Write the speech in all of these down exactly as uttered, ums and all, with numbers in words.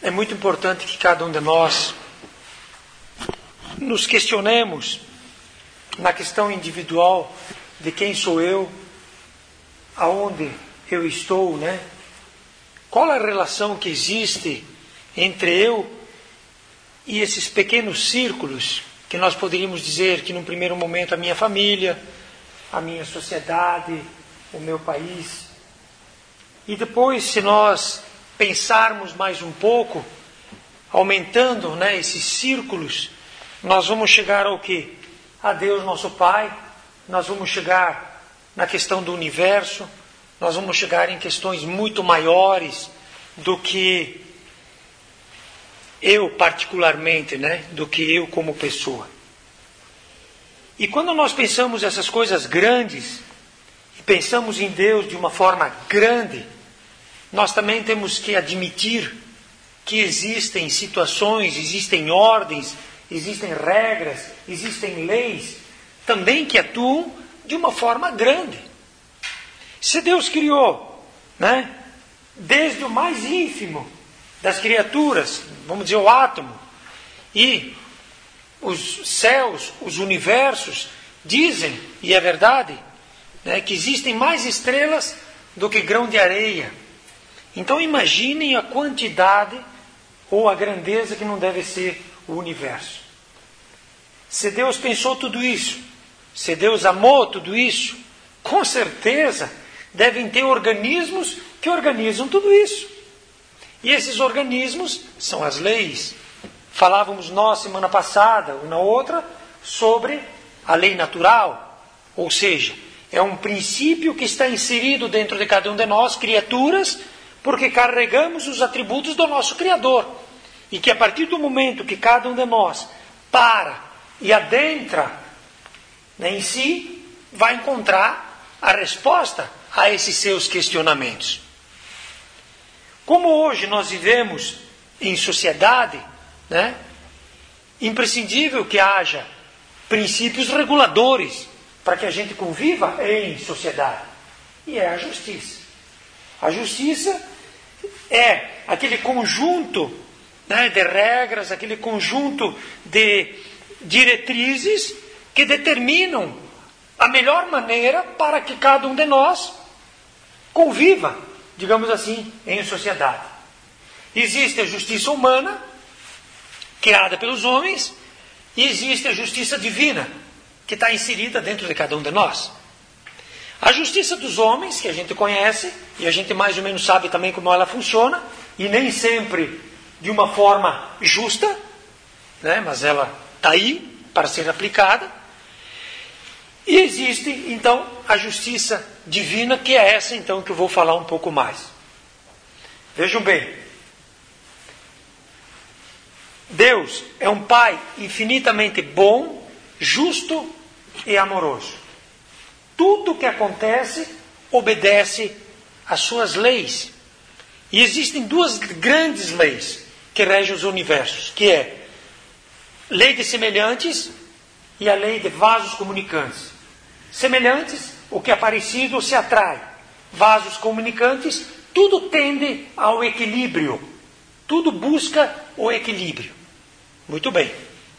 é muito importante que cada um de nós nos questionemos na questão individual de quem sou eu, aonde eu estou, né? Qual a relação que existe entre eu e esses pequenos círculos que nós poderíamos dizer que num primeiro momento a minha família, a minha sociedade, o meu país. E depois, se nós pensarmos mais um pouco, aumentando, né, esses círculos, nós vamos chegar ao quê? A Deus nosso Pai, nós vamos chegar na questão do universo, nós vamos chegar em questões muito maiores do que eu particularmente, né, do que eu como pessoa. E quando nós pensamos essas coisas grandes, e pensamos em Deus de uma forma grande, nós também temos que admitir que existem situações, existem ordens, existem regras, existem leis, também que atuam de uma forma grande. Se Deus criou, né, desde o mais ínfimo das criaturas, vamos dizer o átomo, e os céus, os universos, dizem, e é verdade, né, que existem mais estrelas do que grão de areia. Então imaginem a quantidade ou a grandeza que não deve ser o universo. Se Deus pensou tudo isso, se Deus amou tudo isso, com certeza devem ter organismos que organizam tudo isso. E esses organismos são as leis. Falávamos nós semana passada, ou na outra, sobre a lei natural. Ou seja, é um princípio que está inserido dentro de cada um de nós, criaturas, porque carregamos os atributos do nosso Criador. E que a partir do momento que cada um de nós para e adentra, né, em si, vai encontrar a resposta a esses seus questionamentos. Como hoje nós vivemos em sociedade, né, imprescindível que haja princípios reguladores para que a gente conviva em sociedade. E é a justiça. A justiça é aquele conjunto, né, de regras, aquele conjunto de diretrizes que determinam a melhor maneira para que cada um de nós conviva, digamos assim, em sociedade. Existe a justiça humana, criada pelos homens, e existe a justiça divina, que está inserida dentro de cada um de nós. A justiça dos homens, que a gente conhece, e a gente mais ou menos sabe também como ela funciona, e nem sempre de uma forma justa, né, mas ela está aí para ser aplicada. E existe, então, a justiça divina, que é essa, então, que eu vou falar um pouco mais. Vejam bem. Deus é um Pai infinitamente bom, justo e amoroso. Tudo que acontece obedece às suas leis. E existem duas grandes leis que regem os universos, que é lei de semelhantes e a lei de vasos comunicantes. Semelhantes, o que é parecido se atrai. Vasos comunicantes, tudo tende ao equilíbrio. Tudo busca o equilíbrio. Muito bem.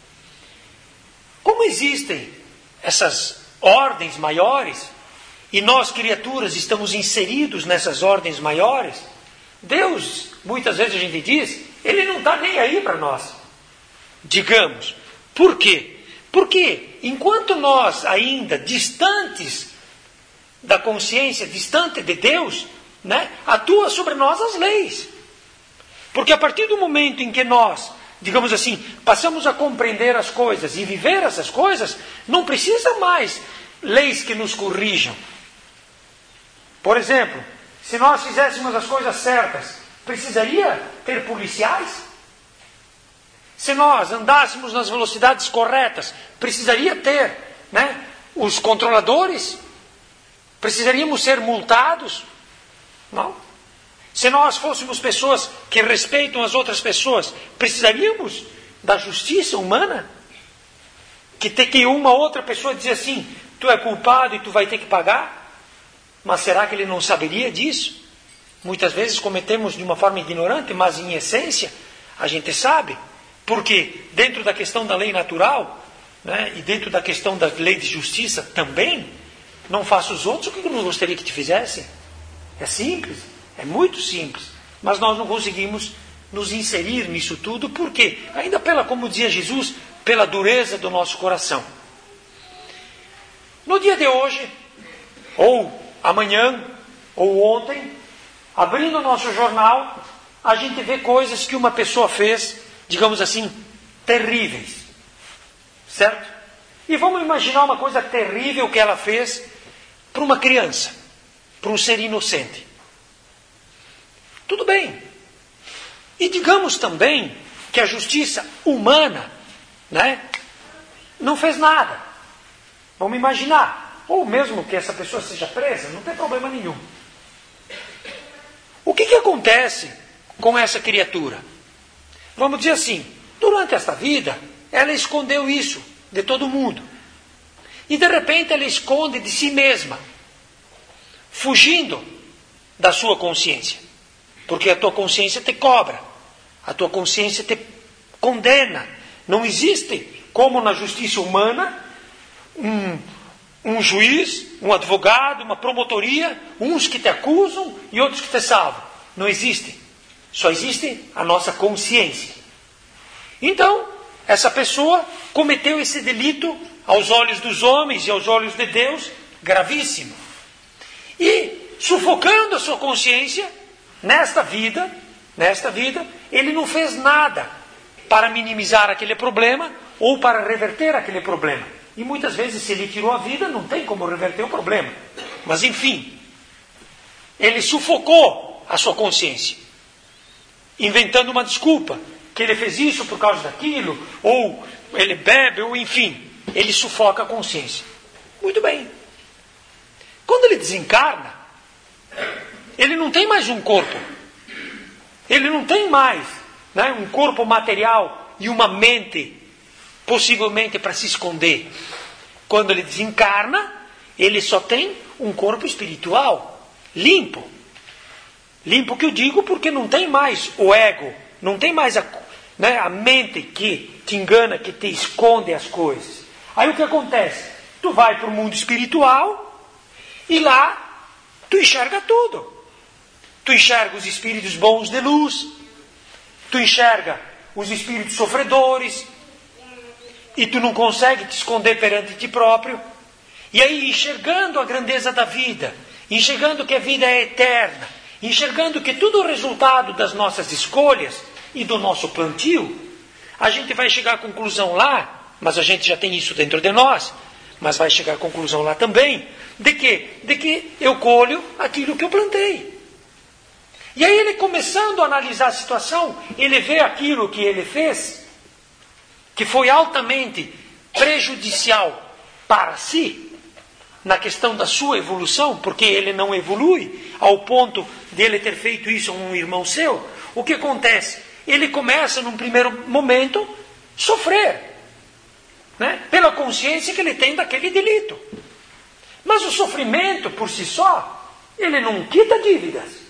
Como existem essas ordens maiores, e nós, criaturas, estamos inseridos nessas ordens maiores, Deus, muitas vezes a gente diz, Ele não está nem aí para nós. Digamos. Por quê? Porque enquanto nós ainda distantes da consciência, distante de Deus, né, atua sobre nós as leis. Porque a partir do momento em que nós, digamos assim, passamos a compreender as coisas e viver essas coisas, não precisa mais leis que nos corrijam. Por exemplo, se nós fizéssemos as coisas certas, precisaria ter policiais? Se nós andássemos nas velocidades corretas, precisaria ter, né, os controladores? Precisaríamos ser multados? Não. Se nós fôssemos pessoas que respeitam as outras pessoas, precisaríamos da justiça humana? Que ter que uma outra pessoa dizer assim, tu é culpado e tu vai ter que pagar? Mas será que ele não saberia disso? Muitas vezes cometemos de uma forma ignorante, mas em essência a gente sabe. Porque dentro da questão da lei natural, né, e dentro da questão da lei de justiça também, não faça os outros o que eu não gostaria que te fizessem. É simples, é muito simples. Mas nós não conseguimos nos inserir nisso tudo, porque, ainda pela, como dizia Jesus, pela dureza do nosso coração. No dia de hoje, ou amanhã, ou ontem, abrindo o nosso jornal, a gente vê coisas que uma pessoa fez, digamos assim, terríveis. Certo? E vamos imaginar uma coisa terrível que ela fez para uma criança, para um ser inocente. Tudo bem. E digamos também que a justiça humana, né, não fez nada. Vamos imaginar. Ou mesmo que essa pessoa seja presa, não tem problema nenhum. O que, que acontece com essa criatura? Vamos dizer assim, durante esta vida, ela escondeu isso de todo mundo. E de repente ela esconde de si mesma, fugindo da sua consciência. Porque a tua consciência te cobra, a tua consciência te condena. Não existe, como na justiça humana, um, um juiz, um advogado, uma promotoria, uns que te acusam e outros que te salvam. Não existe. Só existe a nossa consciência. Então, essa pessoa cometeu esse delito aos olhos dos homens e aos olhos de Deus, gravíssimo. E, sufocando a sua consciência, nesta vida, nesta vida, ele não fez nada para minimizar aquele problema ou para reverter aquele problema. E muitas vezes, se ele tirou a vida, não tem como reverter o problema. Mas, enfim, ele sufocou a sua consciência, inventando uma desculpa, que ele fez isso por causa daquilo, ou ele bebe, ou enfim, ele sufoca a consciência. Muito bem. Quando ele desencarna, ele não tem mais um corpo. Ele não tem mais, né, um corpo material e uma mente, possivelmente para se esconder. Quando ele desencarna, ele só tem um corpo espiritual, limpo. Limpo que eu digo porque não tem mais o ego, não tem mais a, né, a mente que te engana, que te esconde as coisas. Aí o que acontece? Tu vai para o mundo espiritual e lá tu enxerga tudo. Tu enxerga os espíritos bons de luz, tu enxerga os espíritos sofredores, e tu não consegue te esconder perante ti próprio. E aí, enxergando a grandeza da vida, enxergando que a vida é eterna, enxergando que tudo é resultado das nossas escolhas e do nosso plantio, a gente vai chegar à conclusão lá, mas a gente já tem isso dentro de nós, mas vai chegar à conclusão lá também, de que, de que eu colho aquilo que eu plantei. E aí ele, começando a analisar a situação, ele vê aquilo que ele fez, que foi altamente prejudicial para si, na questão da sua evolução, porque ele não evolui ao ponto de ele ter feito isso a um irmão seu. O que acontece? Ele começa, num primeiro momento, sofrer, né, pela consciência que ele tem daquele delito. Mas o sofrimento, por si só, ele não quita dívidas.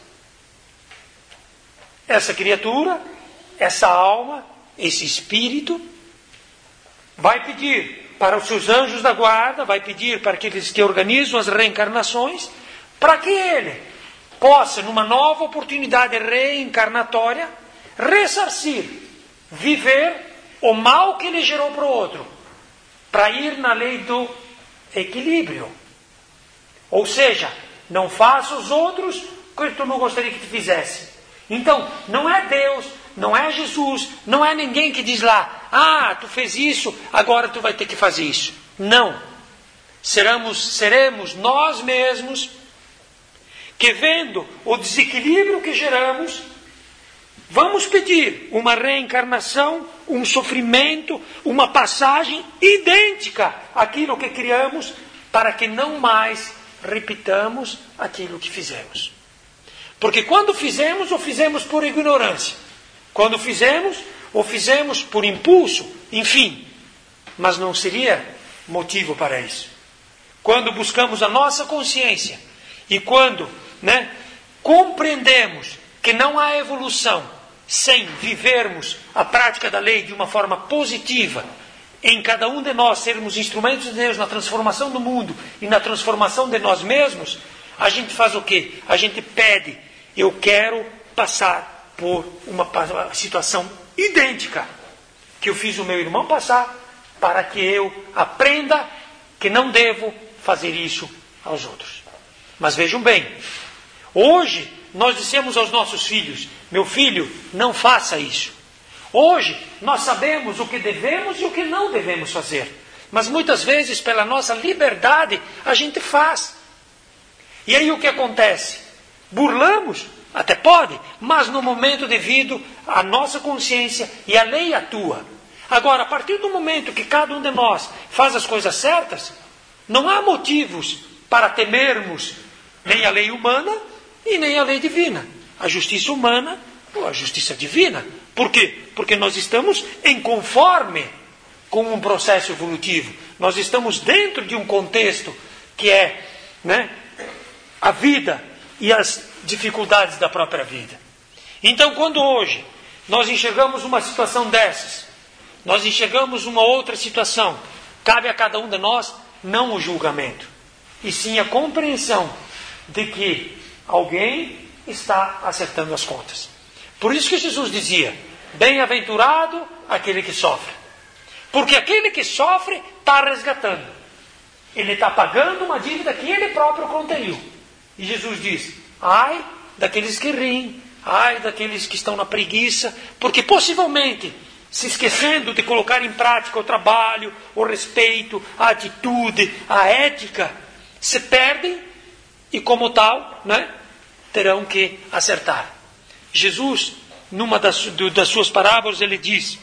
Essa criatura, essa alma, esse espírito, vai pedir para os seus anjos da guarda, vai pedir para aqueles que organizam as reencarnações, para que ele possa, numa nova oportunidade reencarnatória, ressarcir, viver o mal que ele gerou para o outro, para ir na lei do equilíbrio. Ou seja, não faça os outros o que tu não gostaria que te fizesse. Então, não é Deus, não é Jesus, não é ninguém que diz lá, ah, tu fez isso, agora tu vai ter que fazer isso. Não. Seremos, seremos nós mesmos que, vendo o desequilíbrio que geramos, vamos pedir uma reencarnação, um sofrimento, uma passagem idêntica àquilo que criamos, para que não mais repitamos aquilo que fizemos. Porque quando fizemos, o fizemos por ignorância. Quando fizemos, o fizemos por impulso, enfim. Mas não seria motivo para isso. Quando buscamos a nossa consciência e quando, né, compreendemos que não há evolução sem vivermos a prática da lei de uma forma positiva, em cada um de nós sermos instrumentos de Deus na transformação do mundo e na transformação de nós mesmos, a gente faz o quê? A gente pede, eu quero passar por uma situação idêntica que eu fiz o meu irmão passar, para que eu aprenda que não devo fazer isso aos outros. Mas vejam bem, hoje nós dissemos aos nossos filhos, meu filho, não faça isso. Hoje nós sabemos o que devemos e o que não devemos fazer. Mas muitas vezes, pela nossa liberdade, a gente faz. E aí o que acontece? Burlamos, até pode, mas no momento devido, a nossa consciência e a lei atua. Agora, a partir do momento que cada um de nós faz as coisas certas, não há motivos para temermos nem a lei humana e nem a lei divina. A justiça humana ou a justiça divina. Por quê? Porque nós estamos em conforme com um processo evolutivo. Nós estamos dentro de um contexto que é, né, a vida e as dificuldades da própria vida. Então, quando hoje nós enxergamos uma situação dessas, nós enxergamos uma outra situação, cabe a cada um de nós não o julgamento, e sim a compreensão de que alguém está acertando as contas. Por isso que Jesus dizia, bem-aventurado aquele que sofre. Porque aquele que sofre está resgatando. Ele está pagando uma dívida que ele próprio contraiu. E Jesus diz, ai daqueles que riem, ai daqueles que estão na preguiça, porque possivelmente, se esquecendo de colocar em prática o trabalho, o respeito, a atitude, a ética, se perdem e como tal, né, terão que acertar. Jesus, numa das, das suas parábolas, ele diz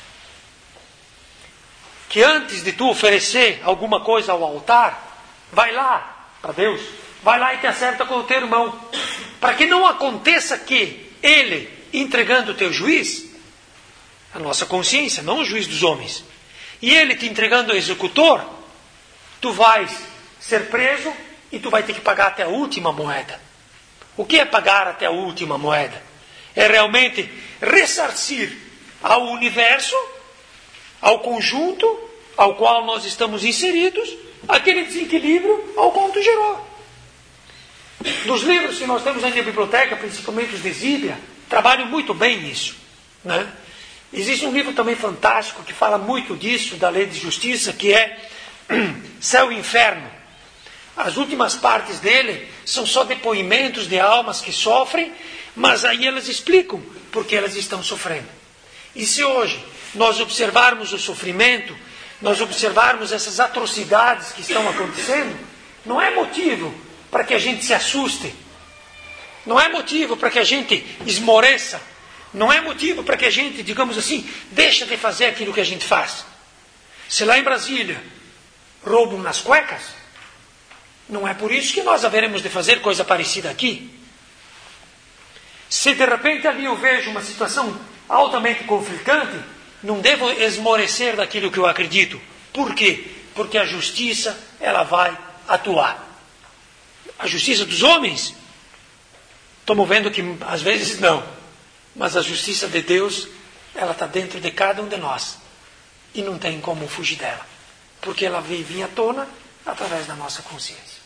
que antes de tu oferecer alguma coisa ao altar, vai lá para Deus, vai lá e te acerta com o teu irmão, para que não aconteça que ele, entregando o teu juiz, a nossa consciência, não o juiz dos homens, e ele te entregando ao executor, tu vais ser preso e tu vai ter que pagar até a última moeda. O que é pagar até a última moeda? É realmente ressarcir ao universo, ao conjunto ao qual nós estamos inseridos, aquele desequilíbrio ao qual tu gerou. Nos livros que nós temos na minha biblioteca, principalmente os de Zíbia, trabalham muito bem nisso, né? Existe um livro também fantástico que fala muito disso, da lei de justiça, que é Céu e Inferno. As últimas partes dele são só depoimentos de almas que sofrem, mas aí elas explicam porque elas estão sofrendo. E se hoje nós observarmos o sofrimento, nós observarmos essas atrocidades que estão acontecendo, não é motivo para que a gente se assuste, não é motivo para que a gente esmoreça, não é motivo para que a gente, digamos assim, deixe de fazer aquilo que a gente faz. Se lá em Brasília roubam nas cuecas, não é por isso que nós haveremos de fazer coisa parecida aqui. Se de repente ali eu vejo uma situação altamente conflitante, não devo esmorecer daquilo que eu acredito. Por quê? Porque a justiça, ela vai atuar. A justiça dos homens, estamos vendo que às vezes não, mas a justiça de Deus, ela está dentro de cada um de nós. E não tem como fugir dela. Porque ela veio vir à tona através da nossa consciência.